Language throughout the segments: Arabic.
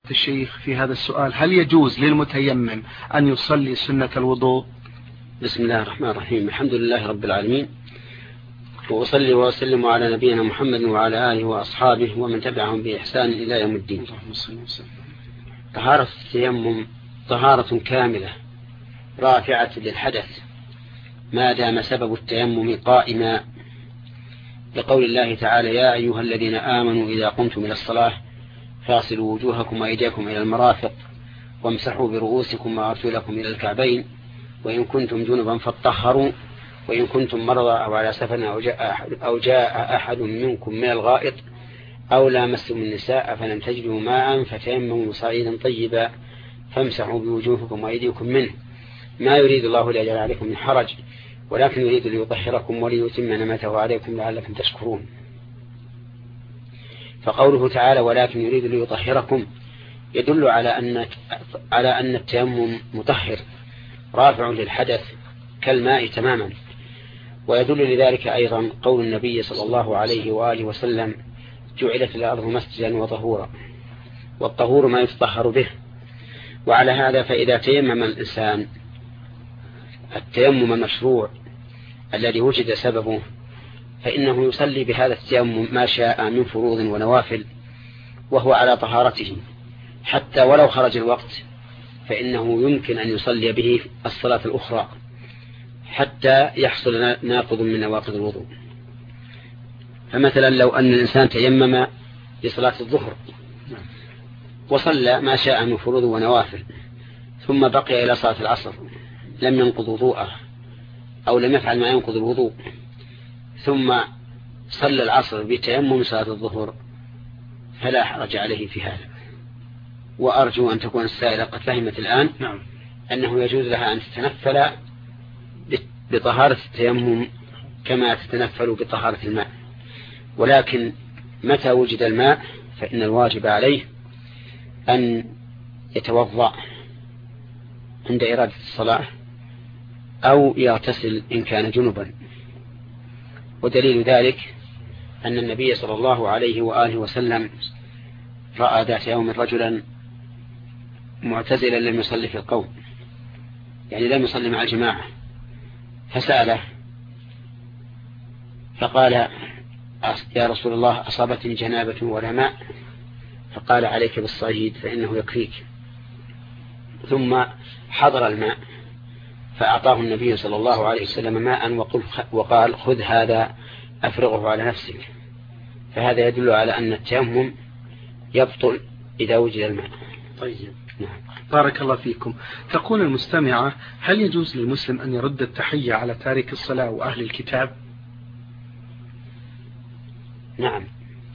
الشيخ في هذا السؤال: هل يجوز للمتيمم أن يصلي سنة الوضوء؟ بسم الله الرحمن الرحيم. الحمد لله رب العالمين، وأصلي وأسلم على نبينا محمد وعلى آله وأصحابه ومن تبعهم بإحسان إلى يوم الدين. طهارة التيمم طهارة كاملة رافعة للحدث ما دام سبب التيمم قائما، لقول الله تعالى: يا أيها الذين آمنوا إذا قمتم إلى الصلاة فاغسلوا وجوهكم وأيديكم إلى المرافق وامسحوا برؤوسكم وأرجلكم إلى الكعبين وإن كنتم جنبا فاطهروا وإن كنتم مرضى أو على سفر أو جاء أحد منكم من الغائط أو لامستم النساء فلم تجدوا ماء فتيمموا صعيدا طيبا فامسحوا بوجوهكم وأيديكم منه، ما يريد الله ليجعل عليكم من حرج ولكن يريد ليطهركم وليتم نعمته عليكم لعلكم تشكرون. فقوله تعالى: ولكن يريد ليطهركم يدل على أن التيمم مطهر رافع للحدث كالماء تماما. ويدل لذلك أيضا قول النبي صلى الله عليه وآله وسلم: جعلت الأرض مسجدا وطهورا، والطهور ما يتطهر به. وعلى هذا فإذا تيمم الإنسان التيمم المشروع الذي وجد سببه فإنه يصلي بهذا التيمم ما شاء من فروض ونوافل وهو على طهارته، حتى ولو خرج الوقت فإنه يمكن أن يصلي به الصلاة الأخرى حتى يحصل ناقض من نواقض الوضوء. فمثلا لو أن الإنسان تيمم لصلاة الظهر وصلى ما شاء من فروض ونوافل ثم بقي إلى صلاة العصر لم ينقض وضوءه أو لم يفعل ما ينقض الوضوء ثم صلى العصر بتيمم صلاة الظهر فلا حرج عليه في هذا. وأرجو أن تكون السائلة قد فهمت الآن أنه يجوز لها أن تتنفل بطهارة التيمم كما تتنفل بطهارة الماء، ولكن متى وجد الماء فإن الواجب عليه أن يتوضأ عند إرادة الصلاة أو يغتسل إن كان جنبا. ودليل ذلك أن النبي صلى الله عليه وآله وسلم رأى ذات يوم رجلا معتزلا لم يصلي في القوم، يعني لم يصلي مع الجماعة، فسأله فقال: يا رسول الله أصابتني جنابة ولا ماء؟ فقال: عليك بالصعيد فإنه يكفيك. ثم حضر الماء فأعطاه النبي صلى الله عليه وسلم ماء وقال: خذ هذا أفرغه على نفسك. فهذا يدل على أن التيمم يبطل إذا وجد الماء. طيب، بارك الله فيكم. تقول المستمعة: هل يجوز للمسلم أن يرد التحية على تارك الصلاة وأهل الكتاب؟ نعم،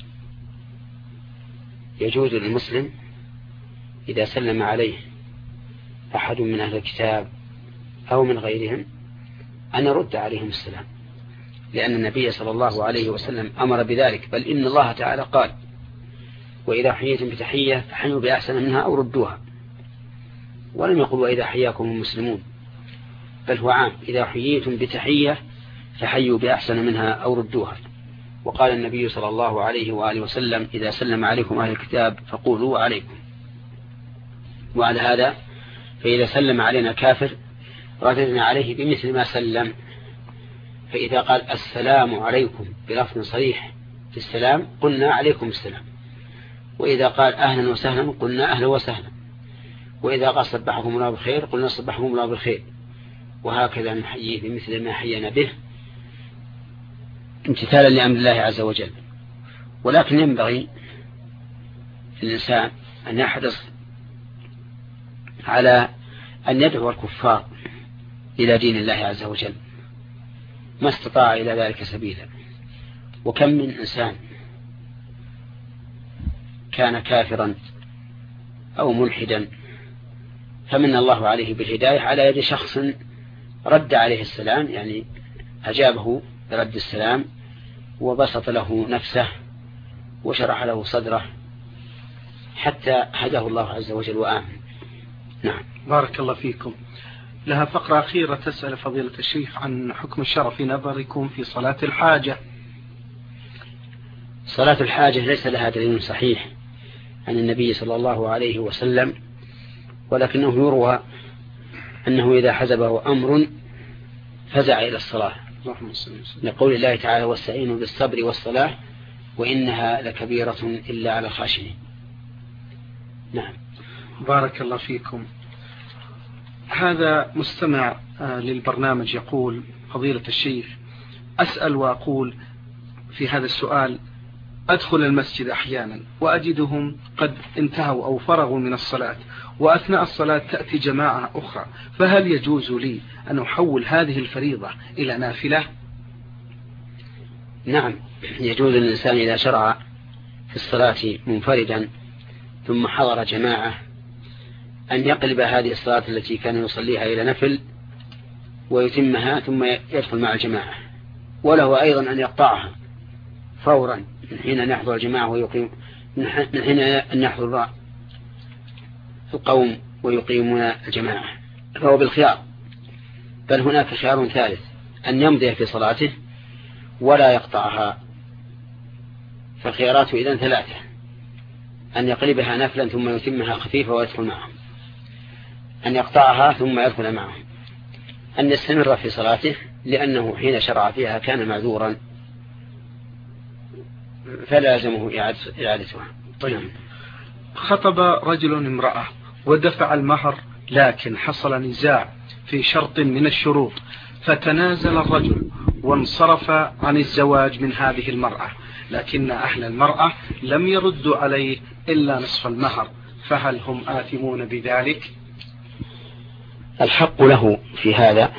يجوز للمسلم إذا سلم عليه أحد من أهل الكتاب أو من غيرهم أن يرد عليهم السلام، لأن النبي صلى الله عليه وسلم أمر بذلك، بل إن الله تعالى قال: وإذا حييتم بتحية فحيوا بأحسن منها أو ردوها. ولم يقل وإذا حياكم المسلمون، بل هو عام: إذا حييتم بتحية فحيوا بأحسن منها أو ردوها. وقال النبي صلى الله عليه وآله وسلم: إذا سلم عليكم أهل الكتاب فقولوا عليكم. وعلى هذا فإذا سلم علينا كافر رددنا عليه بمثل ما سلم. فإذا قال السلام عليكم بلفظ صريح في السلام قلنا عليكم السلام، وإذا قال أهلا وسهلا قلنا أهلا وسهلا، وإذا قال صبحكم الله بالخير قلنا صبحكم الله بالخير، وهكذا نحييه بمثل ما حينا به امتثالا لأمر الله عز وجل. ولكن ينبغي الإنسان أن يحرص على أن يدعو الكفار إلى دين الله عز وجل ما استطاع إلى ذلك سبيلا. وكم من إنسان كان كافرا أو ملحدا فمن الله عليه بالهداية على يد شخص رد عليه السلام، يعني أجابه برد السلام وبسط له نفسه وشرح له صدره حتى هداه الله عز وجل وآمن. نعم، بارك الله فيكم. لها فقرة أخيرة تسأل فضيلة الشيخ عن حكم الشرع في نظركم في صلاة الحاجة. صلاة الحاجة ليس لها دليل صحيح عن النبي صلى الله عليه وسلم، ولكنه يروى أنه إذا حزبه أمر فزع إلى الصلاة، لقول الله تعالى: واستعينوا بالصبر والصلاة وإنها لكبيرة إلا على الخاشعين. نعم. بارك الله فيكم. هذا مستمع للبرنامج يقول: فضيلة الشيخ، أسأل وأقول في هذا السؤال: أدخل المسجد أحيانا وأجدهم قد انتهوا أو فرغوا من الصلاة، وأثناء الصلاة تأتي جماعة أخرى، فهل يجوز لي أن أحول هذه الفريضة إلى نافلة؟ نعم، يجوز للإنسان إذا شرع في الصلاة منفردا ثم حضر جماعة أن يقلب هذه الصلاة التي كان يصليها إلى نفل ويتمها ثم يدخل مع الجماعة، وله أيضا أن يقطعها فورا من حين أن يحضر الجماعة ويقيم، من حين أن يحضر القوم ويقيمون الجماعة، فهو بالخيار. بل هناك خيار ثالث: أن يمضي في صلاته ولا يقطعها. فالخيارات إذن ثلاثة: أن يقلبها نفلا ثم يتمها خفيفة ويدخل معهم، أن يقطعها ثم يدخل معهم، أن يستمر في صلاته لأنه حين شرع فيها كان معذورا فلا يلزمه إعادتها. طيب، خطب رجل امرأة ودفع المهر، لكن حصل نزاع في شرط من الشروط، فتنازل الرجل وانصرف عن الزواج من هذه المرأة، لكن أهل المرأة لم يردوا عليه إلا نصف المهر، فهل هم آثمون بذلك؟ الحق له في هذا،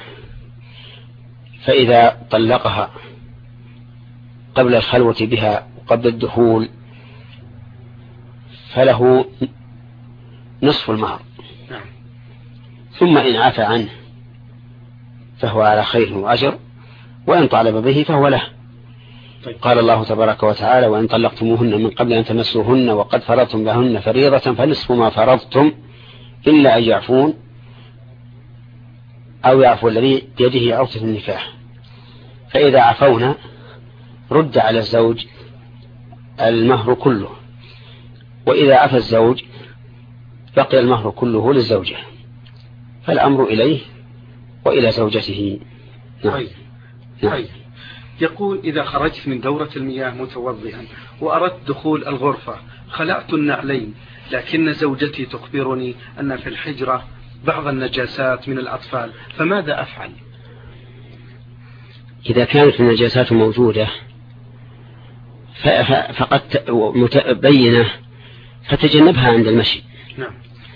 فإذا طلقها قبل الخلوة بها وقبل الدخول فله نصف المهر، ثم إن عفى عنه فهو على خير وأجر، وإن طالب به فهو له. قال الله تبارك وتعالى: وإن طلقتموهن من قبل أن تمسوهن وقد فرضتم لهن فريضة فنصف ما فرضتم إلا أن يعفون أو يعفو الذي بيده عقدة النكاح. فإذا عفونا رد على الزوج المهر كله، وإذا عفى الزوج بقي المهر كله للزوجة، فالأمر إليه وإلى زوجته. نعم. نعم. يقول: إذا خرجت من دورة المياه متوضئا وأردت دخول الغرفة خلعت النعلين، لكن زوجتي تخبرني أن في الحجرة بعض النجاسات من الأطفال، فماذا أفعل؟ إذا كانت النجاسات موجودة فقد متبينة فتجنبها عند المشي. نعم.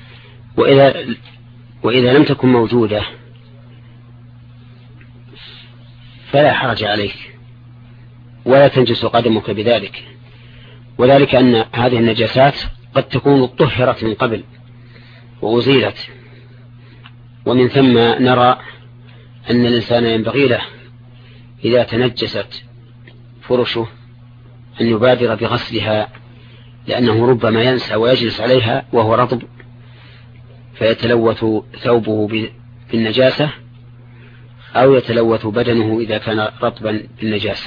وإذا لم تكن موجودة فلا حرج عليك ولا تنجس قدمك بذلك، وذلك أن هذه النجاسات قد تكون طهرت من قبل وأزيلت، ومن ثم نرى أن الإنسان ينبغي له إذا تنجست فرشه أن يبادر بغسلها، لأنه ربما ينسى ويجلس عليها وهو رطب فيتلوث ثوبه بالنجاسة أو يتلوث بدنه إذا كان رطبا بالنجاسة.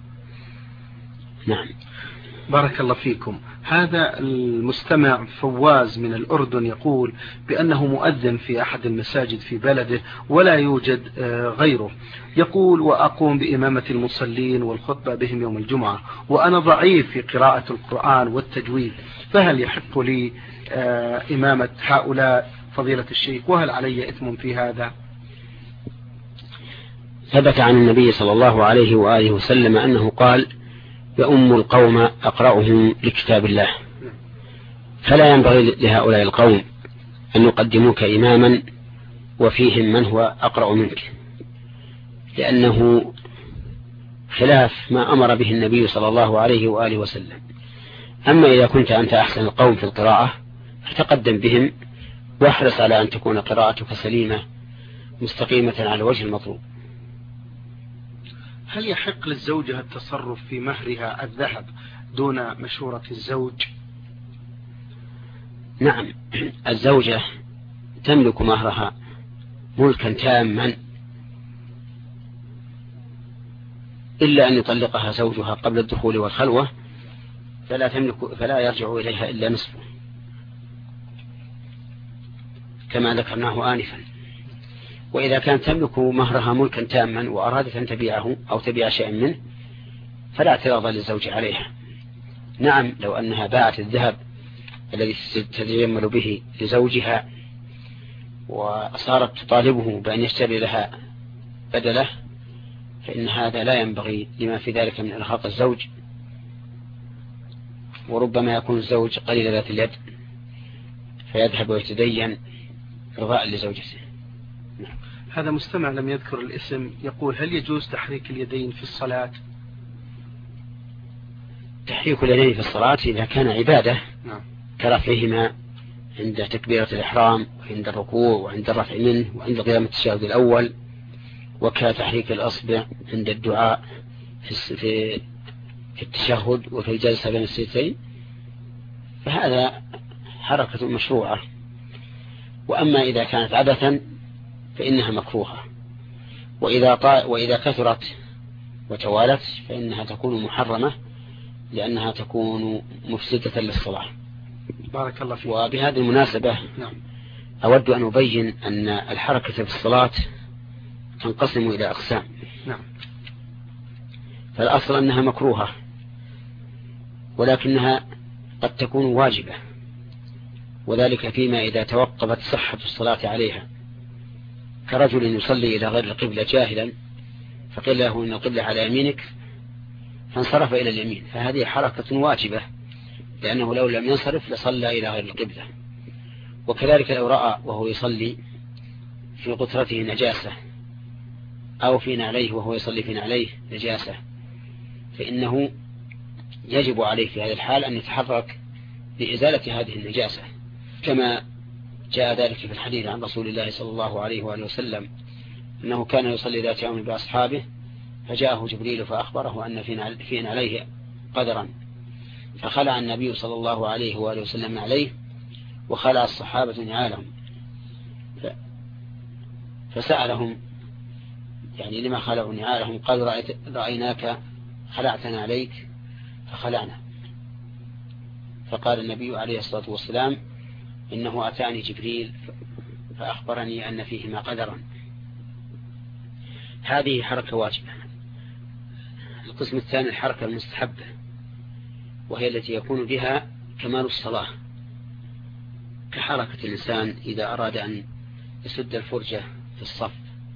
نعم. بارك الله فيكم. هذا المستمع فواز من الأردن يقول بأنه مؤذن في أحد المساجد في بلده ولا يوجد غيره. يقول: وأقوم بإمامة المصلين والخطبة بهم يوم الجمعة، وأنا ضعيف في قراءة القرآن والتجويد، فهل يحق لي إمامة هؤلاء فضيلة الشيخ، وهل علي إثم في هذا؟ ثبت عن النبي صلى الله عليه وآله وسلم أنه قال: يؤم القوم أقرأهم لكتاب الله، فلا ينبغي لهؤلاء القوم أن يقدموك إماما وفيهم من هو أقرأ منك، لأنه خلاف ما أمر به النبي صلى الله عليه وآله وسلم. أما إذا كنت أنت أحسن القوم في القراءة فتقدم بهم، واحرص على أن تكون قراءتك سليمة مستقيمة على الوجه المطلوب. هل يحق للزوجة التصرف في مهرها الذهب دون مشورة الزوج؟ نعم، الزوجة تملك مهرها ملكا تاما، إلا أن يطلقها زوجها قبل الدخول والخلوة فلا يرجع إليها إلا نصفه. كما ذكرناه آنفا. وإذا كانت تملك مهرها ملكا تاما وأرادت أن تبيعه أو تبيع شيئا منه فلا اعتراض للزوج عليها. نعم، لو أنها باعت الذهب الذي تتجمل به لزوجها وصارت تطالبه بأن يشتري لها بدله فإن هذا لا ينبغي لما في ذلك من إرهاق الزوج، وربما يكون الزوج قليل ذات اليد فيذهب ويتدين إرضاء لزوجته. هذا مستمع لم يذكر الاسم يقول: هل يجوز تحريك اليدين في الصلاة؟ تحريك اليدين في الصلاة إذا كان عبادة كرفعهما عند تكبيرة الإحرام وعند الركوع وعند الرفع منه وعند قيام التشهد الأول، وكتحريك الأصبع عند الدعاء في التشهد وفي الجلسة بين السجدتين، فهذا حركة مشروعة. وأما إذا كانت عبثا فإنها مكروهة، وإذا كثرت وتوالت فإنها تكون محرمة لأنها تكون مفسدة للصلاة. بارك الله فيك. وبهذه المناسبة أود أن أبين أن الحركة في الصلاة تنقسم إلى أقسام. فالأصل أنها مكروهة، ولكنها قد تكون واجبة، وذلك فيما إذا توقفت صحة الصلاة عليها، كرجل يصلي إلى غير القبلة جاهلا فقيل له إن القبلة على يمينك فانصرف إلى اليمين، فهذه حركة واجبة لأنه لو لم ينصرف لصلى إلى غير القبلة. وكذلك لو رأى وهو يصلي في قطرته نجاسة أو في نعليه وهو يصلي في نعليه نجاسة فإنه يجب عليه في هذه الحال أن يتحرك لإزالة هذه النجاسة، كما جاء ذلك في الحديث عن رسول الله صلى الله عليه وآله وسلم أنه كان يصلي ذات يوم بأصحابه فجاءه جبريل فأخبره أن في نعليه قدرا، فخلع النبي صلى الله عليه وآله وسلم عليه وخلع الصحابة نعالهم، فسألهم يعني لما خلعوا نعالهم؟ قالوا رأيناك خلعتنا عليك فخلعنا. فقال النبي عليه الصلاة والسلام: إنه أتاني جبريل فأخبرني أن فيهما قدرا. هذه حركة واجبة. القسم الثاني الحركة المستحبة، وهي التي يكون بها كمال الصلاة، كحركة الإنسان إذا أراد أن يسد الفرجة في الصف.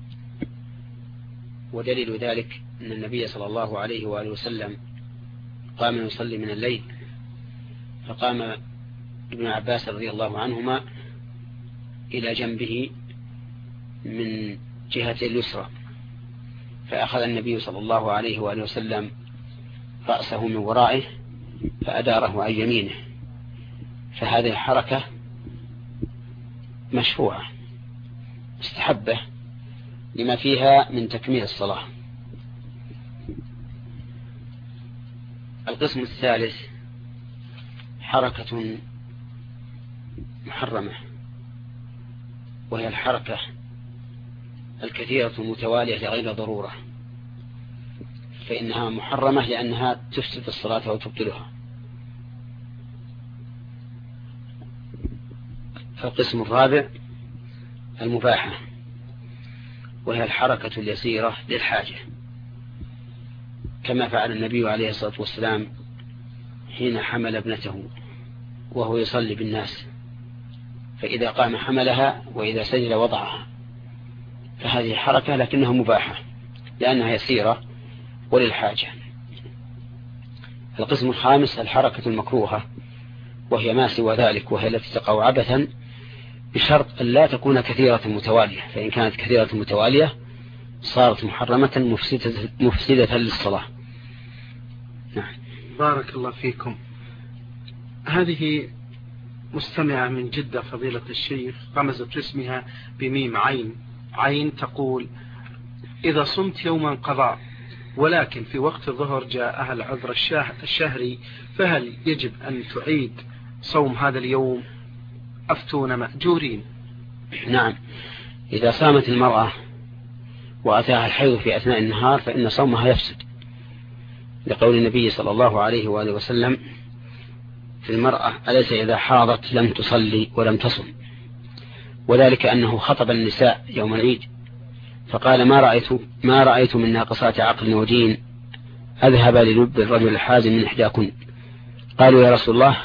ودليل ذلك أن النبي صلى الله عليه وآله وسلم قام يصلي من الليل، فقام ابن عباس رضي الله عنهما إلى جنبه من جهة اليسرى، فأخذ النبي صلى الله عليه وآله وسلم رأسه من ورائه فأداره عن يمينه، فهذه الحركة مشروعة مستحبة لما فيها من تكميل الصلاة. القسم الثالث حركة محرمة، وهي الحركة الكثيرة المتوالية لغير ضرورة، فإنها محرمة لأنها تفسد الصلاة وتبطلها. القسم الرابع المباحة، وهي الحركة اليسيرة للحاجة، كما فعل النبي عليه الصلاة والسلام حين حمل ابنته وهو يصلي بالناس، فإذا قام حملها وإذا سجد وضعها، فهذه حركة لكنها مباحة لأنها يسيرة وللحاجة. القسم الخامس الحركة المكروهة، وهي ما سوى ذلك، وهي التي تقع عبثا بشرط أن لا تكون كثيرة متوالية، فإن كانت كثيرة متوالية صارت محرمة مفسدة للصلاة. نعم. بارك الله فيكم. هذه مستمعة من جدة فضيلة الشيخ رمزت اسمها بميم عين تقول: إذا صمت يوما قضاء ولكن في وقت الظهر جاءها العذر الشهري فهل يجب أن تعيد صوم هذا اليوم؟ أفتون مأجورين. نعم، إذا صامت المرأة وأتاها الحيض في أثناء النهار فإن صومها يفسد، لقول النبي صلى الله عليه وآله وسلم في المرأة: أليس إذا حاضت لم تصلي ولم تصم؟ وذلك أنه خطب النساء يوم العيد فقال ما رأيت من ناقصات عقل ودين أذهب للب الرجل الحازم من إحداكن. قالوا يا رسول الله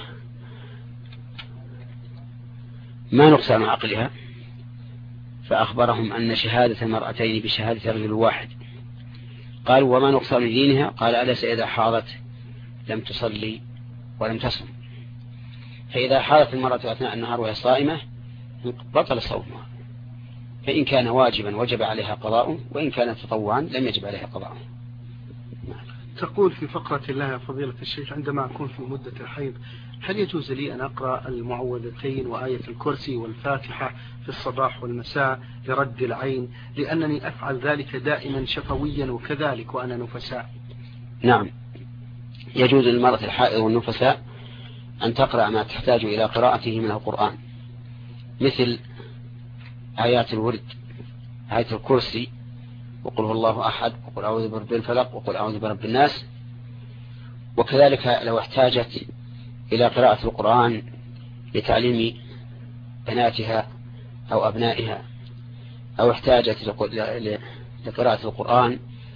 ما نقصان عقلها؟ فأخبرهم أن شهادة المرأتين بشهادة رجل واحد. قالوا وما نقصان دينها؟ قال أليس إذا حاضت لم تصلي ولم تصم؟ فإذا حاضت المرأة أثناء النهار وهي صائمة بطل صومها، فإن كان واجبا وجب عليها قضاء، وإن كانت تطوعا لم يجب عليها قضاء. تقول في فقرة الله فضيلة الشيخ عندما أكون في مدة الحيض هل يجوز لي أن أقرأ المعوذتين وآية الكرسي والفاتحة في الصباح والمساء لرد العين، لأنني أفعل ذلك دائما شفويا وكذلك وأنا نفساء؟ نعم، يجوز للمرأة الحائض والنفساء أن تقرأ ما تحتاج إلى قراءته من القرآن، مثل آيات الورد، آية الكرسي، وقل هو الله أحد، وقل أعوذ برب الفلق، وقل أعوذ برب الناس. وكذلك لو احتاجت إلى قراءة القرآن لتعليم بناتها أو أبنائها، أو احتاجت لقراءة القرآن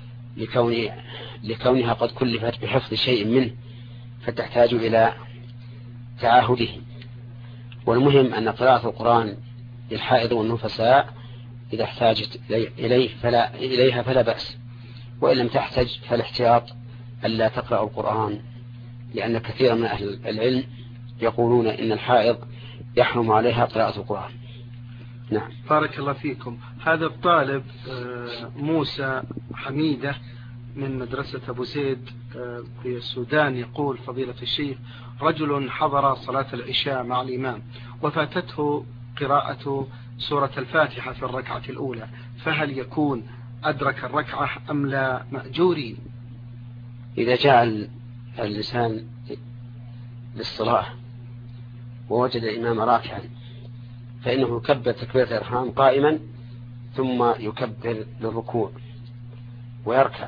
لكونها قد كلفت بحفظ شيء منه فتحتاج إلى تعاهده. والمهم أن قراءة القرآن للحائض والنفساء إذا احتاجت إليها فلا بأس، وإن لم تحتج فالاحتياط ألا تقرأ القرآن، لأن كثيرا من أهل العلم يقولون إن الحائض يحرم عليها قراءة القرآن. نعم. بارك الله فيكم. هذا الطالب موسى حميدة من مدرسة أبو زيد في السودان يقول فضيلة الشيخ رجل حضر صلاة العشاء مع الإمام وفاتته قراءة سورة الفاتحة في الركعة الأولى، فهل يكون أدرك الركعة أم لا مأجوري؟ إذا جاء الإنسان للصلاة ووجد الإمام راكعا فإنه يكبر تكبيرة الإحرام قائما ثم يكبر للركوع ويركع،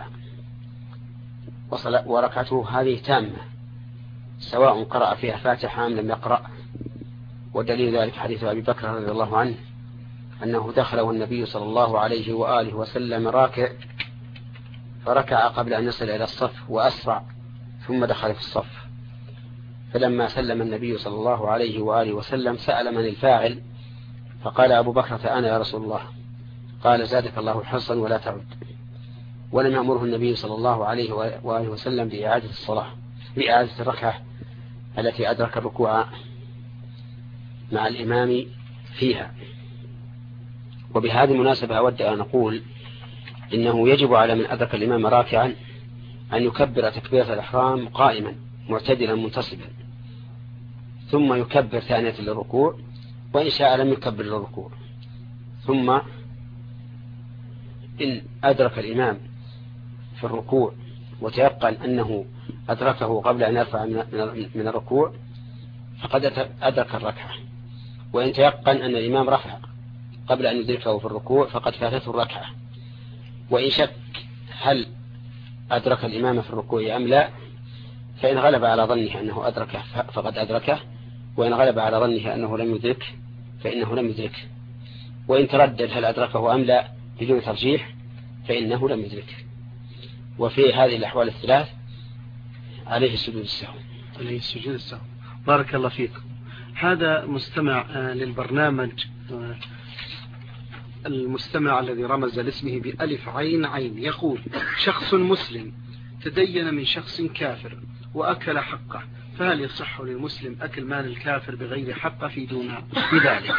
وركعته هذه تامة سواء قرأ فيها فاتحة أم لم يقرأ. ودليل ذلك حديث أبي بكر رضي الله عنه أنه دخله النبي صلى الله عليه وآله وسلم راكع فركع قبل أن يصل إلى الصف وأسرع ثم دخل في الصف، فلما سلم النبي صلى الله عليه وآله وسلم سأل من الفاعل فقال أبو بكر أنا يا رسول الله، قال زادك الله حرصا ولا تعد. ولم يأمره النبي صلى الله عليه وآله وسلم بإعادة الصلاة بإعادة الركعة التي أدرك الركوع مع الإمام فيها. وبهذه المناسبة أود أن أقول إنه يجب على من أدرك الإمام راكعا أن يكبر تكبيرة الإحرام قائما معتدلا منتصبا، ثم يكبر ثانية للركوع، وإن شاء لم يكبر للركوع. ثم إن أدرك الإمام في الركوع وتيقن أنه أدركه قبل أن يرفع من الركوع فقد أدرك الركعة، وإن تيقن أن الإمام رفع قبل أن يدركه في الركوع فقد فاتته الركعة. وإن شك هل أدرك الإمام في الركوع أم لا، فإن غلب على ظنه أنه أدركه فقد أدركه، وإن غلب على ظنه أنه لم يدرك فإنه لم يدرك، وإن تردد هل أدركه أم لا بدون ترجيح فإنه لم يدرك. وفي هذه الأحوال الثلاث عليه السجود السهو. عليه السجود السهو. بارك الله فيكم. هذا مستمع للبرنامج، المستمع الذي رمز لاسمه بألف عين عين، يقول شخص مسلم تدين من شخص كافر وأكل حقه، فهل يصح للمسلم أكل مال الكافر بغير حقه في دونه بذلك؟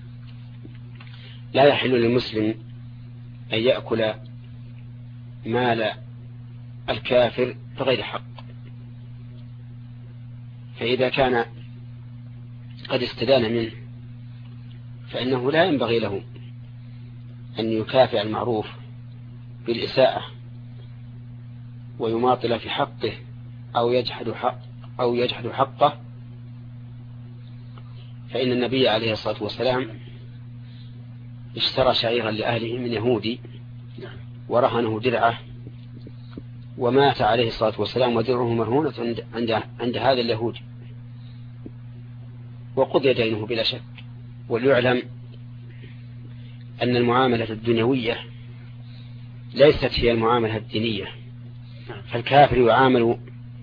لا يحل للمسلم أن يأكل مال الكافر بغير حق، فإذا كان قد استدان منه فإنه لا ينبغي له أن يكافئ المعروف بالإساءة ويماطل في حقه أو يجحد حقه، فإن النبي عليه الصلاة والسلام اشترى شعيرا لأهله من يهودي ورهنه درعه، ومات عليه الصلاة والسلام ودرعه مرهونة عند هذا اليهودي وقضي دينه بلا شك. وليعلم أن المعاملة الدنيوية ليست هي المعاملة الدينية، فالكافر يعامل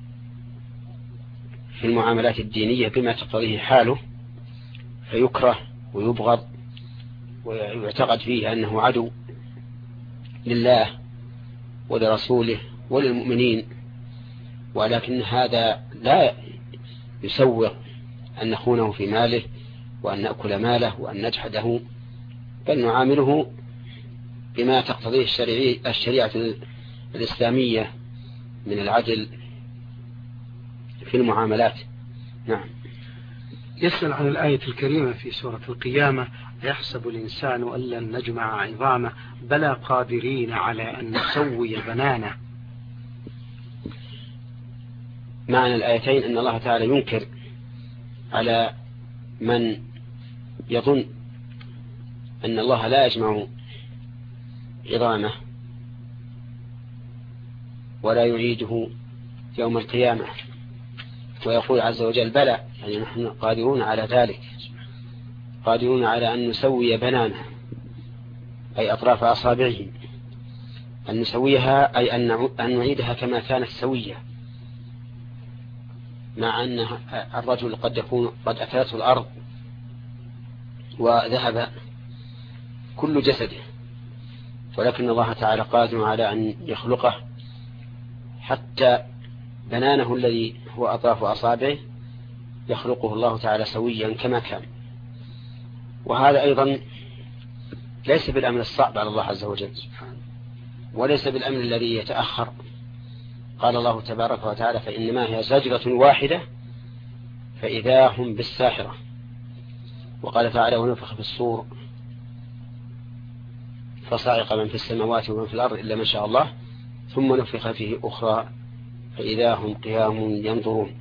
في المعاملات الدينية بما تقتضيه حاله، فيكره ويبغض ويعتقد فيه أنه عدو لله ولرسوله وللمؤمنين، ولكن هذا لا يسوغ أن نخونه في ماله وأن نأكل ماله وأن نجحده، بل نعامله بما تقتضيه الشريعة الإسلامية من العدل في المعاملات. نعم. يسأل عن الآية الكريمة في سورة القيامة: يحسب الإنسان أن لن نجمع عظامه بلى قادرين على أن نسوي بنانه. معنى الآيتين أن الله تعالى ينكر على من يظن أن الله لا يجمع عظامه ولا يعيده يوم القيامة، ويقول عز وجل: بلى، يعني نحن قادرون على ذلك، قادرون على أن نسوي بنانه، أي أطراف أصابعه، أن نسويها أي أن نعيدها كما كانت سوية، مع أن الرجل قد يكون قد أكلته الأرض وذهب كل جسده، ولكن الله تعالى قادر على أن يخلقه حتى بنانه الذي هو أطراف أصابعه يخلقه الله تعالى سويا كما كان. وهذا أيضا ليس بالأمر الصعب على الله عز وجل، وليس بالأمر الذي يتأخر. قال الله تبارك وتعالى: فإنما هي زجرة واحدة فإذا هم بالساحرة. وقال تعالى: ونفخ في الصور فصعق من في السماوات ومن في الأرض إلا ما شاء الله ثم نفخ فيه أخرى فإذا هم قيام ينظرون.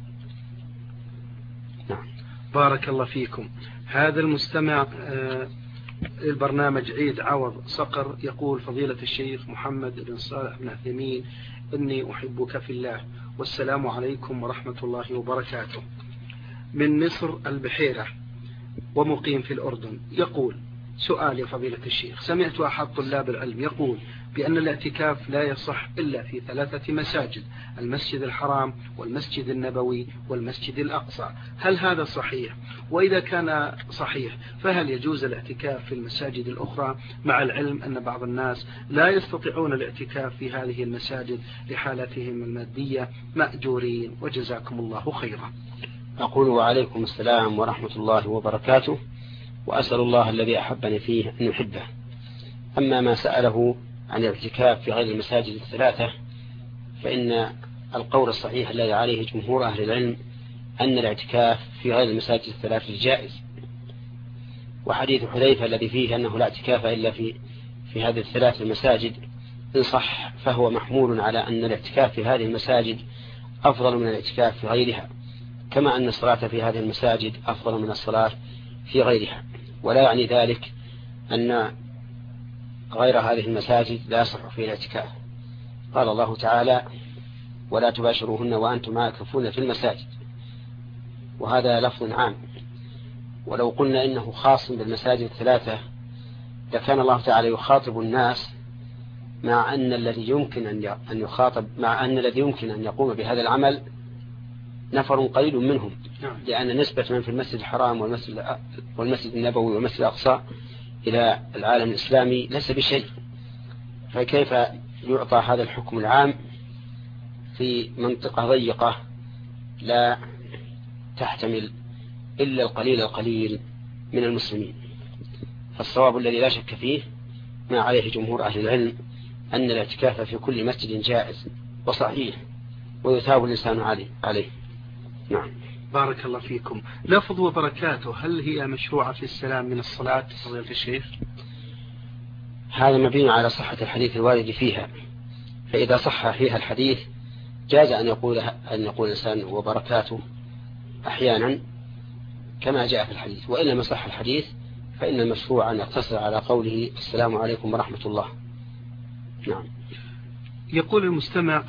نعم. بارك الله فيكم. هذا المستمع البرنامج عيد عوض صقر يقول: فضيلة الشيخ محمد بن صالح بن عثيمين، إني أحبك في الله، والسلام عليكم ورحمة الله وبركاته. من مصر البحيرة ومقيم في الأردن. يقول: سؤال يا فضيلة الشيخ، سمعت أحد طلاب العلم يقول بأن الاعتكاف لا يصح إلا في 3 مساجد: المسجد الحرام والمسجد النبوي والمسجد الأقصى، هل هذا صحيح؟ وإذا كان صحيح فهل يجوز الاعتكاف في المساجد الأخرى، مع العلم أن بعض الناس لا يستطيعون الاعتكاف في هذه المساجد لحالتهم المادية مأجورين؟ وجزاكم الله خيرا. أقول: وعليكم السلام ورحمة الله وبركاته، وأسأل الله الذي أحبني فيه أن يحبه. أما ما سأله عن الاعتكاف في غير المساجد 3، فإن القول الصحيح الذي عليه جمهور أهل العلم أن الاعتكاف في غير المساجد 3 جائز. وحديث حذيفة الذي فيه أنه لا اعتكاف إلا في هذه 3 المساجد إن صح فهو محمول على أن الاعتكاف في هذه المساجد أفضل من الاعتكاف في غيرها، كما أن الصلاة في هذه المساجد أفضل من الصلاة في غيرها. ولا يعني ذلك أن غير هذه المساجد لا يصح فيه الاعتكاف. قال الله تعالى: ولا تباشروهن وأنتم عاكفون في المساجد، وهذا لفظ عام. ولو قلنا إنه خاص بالمساجد 3 لكان الله تعالى يخاطب الناس، مع أن الذي يمكن أن يقوم بهذا العمل نفر قليل منهم، لأن نسبة من في المسجد الحرام والمسجد النبوي والمسجد الأقصى إلى العالم الإسلامي ليس بشيء، فكيف يعطى هذا الحكم العام في منطقة ضيقة لا تحتمل إلا القليل من المسلمين؟ فالصواب الذي لا شك فيه ما عليه جمهور أهل العلم أن الاعتكاف في كل مسجد جائز وصحيح ويثاب الإنسان عليه. نعم. بارك الله فيكم. لفظ وبركاته هل هي مشروعة في السلام من الصلاة فضيلة الشيخ؟ هذا مبني على صحة الحديث الوارد فيها، فإذا صح فيها الحديث جاز أن يقول الإنسان وبركاته أحيانا كما جاء في الحديث، وإن لم يصح الحديث فإن المشروع أن يقتصر على قوله السلام عليكم ورحمة الله. نعم. يقول المستمع: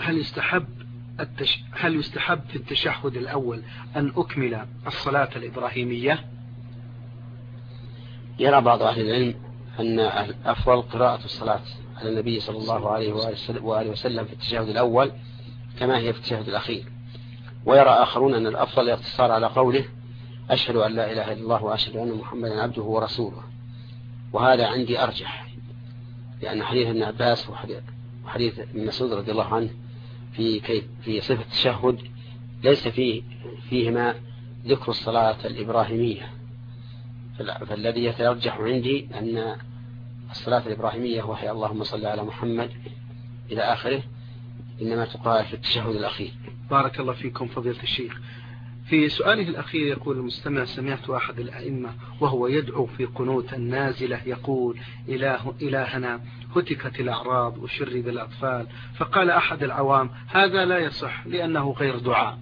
هل يستحب في التشهد الأول أن أكمل الصلاة الإبراهيمية؟ يرى بعض أهل العلم أن الأفضل قراءة الصلاة على النبي صلى الله عليه وآله وسلم في التشهد الأول كما هي في التشهد الأخير، ويرى آخرون أن الأفضل الاقتصار على قوله أشهد أن لا إله إلا الله وأشهد أن محمدا عبده ورسوله، وهذا عندي أرجح، لأن حديث ابن عباس وحديث ابن مسعود رضي الله عنه في صفة التشهد ليس فيهما ذكر الصلاة الإبراهيمية، فالذي يترجح عندي أن الصلاة الإبراهيمية وهي اللهم صل على محمد إلى آخره إنما تقال في التشهد الأخير. بارك الله فيكم فضيلة الشيخ. في سؤاله الأخير يقول المستمع: سمعت أحد الأئمة وهو يدعو في قنوت النازلة يقول: إلهنا هتكت الأعراض وشرب الأطفال، فقال أحد العوام: هذا لا يصح لأنه غير دعاء.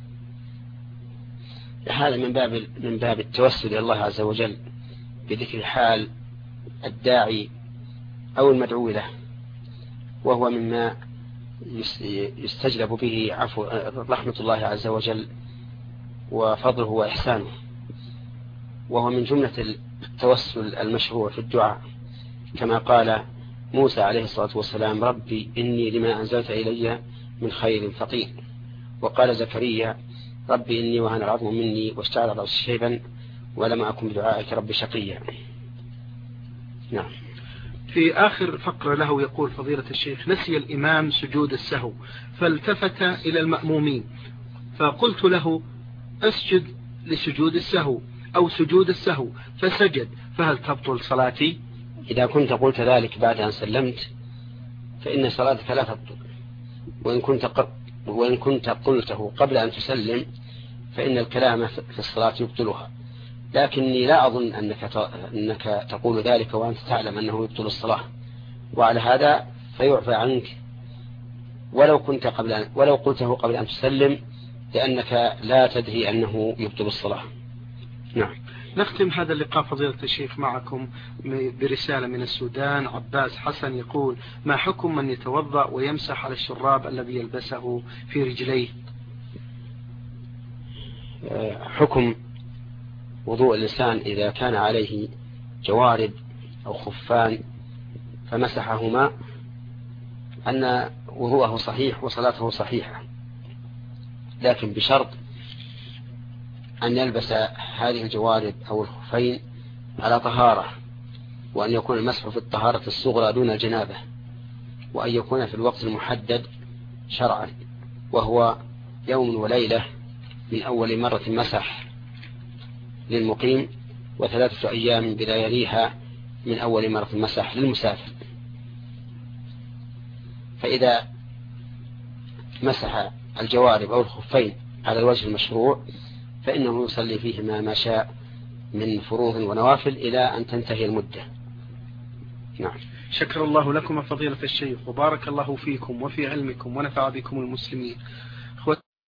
هذا من باب التوسل إلى الله عز وجل بذكر حال الداعي أو المدعو له، وهو مما يستجلب به رحمة الله عز وجل وفضله وإحسانه، وهو من جملة التوسل المشروع في الدعاء، كما قال موسى عليه الصلاة والسلام: ربي إني لما أنزلت إلي من خير فقير. وقال زكريا: ربي إني وهن العظم مني واشتعل الرأس شيبا ولم أكن بدعائك ربي شقيا. نعم. في آخر فقرة له يقول فضيلة الشيخ: نسي الإمام سجود السهو فالتفت إلى المأمومين فقلت له: أسجد لسجود السهو أو سجود السهو، فسجد، فهل تبطل صلاتي؟ إذا كنت قلت ذلك بعد أن سلمت فإن صلاتك لا تبطل، وإن كنت قلته قبل أن تسلم فإن الكلام في الصلاة يبطلها، لكني لا أظن أنك تقول ذلك وأنت تعلم أنه يبطل الصلاة، وعلى هذا فيعفى عنك ولو قلته قبل أن تسلم، لأنك لا تدري أنه يبطل الصلاة. نعم. نختم هذا اللقاء فضيلة الشيخ معكم برسالة من السودان. عباس حسن يقول: ما حكم من يتوضأ ويمسح على الشراب الذي يلبسه في رجليه؟ حكم وضوء الإنسان إذا كان عليه جوارب أو خفان فمسحهما أن وضوءه صحيح وصلاته صحيحة، لكن بشرط أن يلبس هذه الجوارب أو الخفين على طهارة، وأن يكون المسح في الطهارة الصغرى دون الجنابة، وأن يكون في الوقت المحدد شرعا، وهو يوم وليلة من أول مرة مسح للمقيم، و3 أيام بلا يليها من أول مرة مسح للمسافر. فإذا مسح الجوارب أو الخفين على الوجه المشروع فإنه يصلي فيهما ما شاء من فروض ونوافل إلى أن تنتهي المدة. نعم. شكر الله لكم فضيلة الشيخ، وبارك الله فيكم وفي علمكم ونفع بكم المسلمين.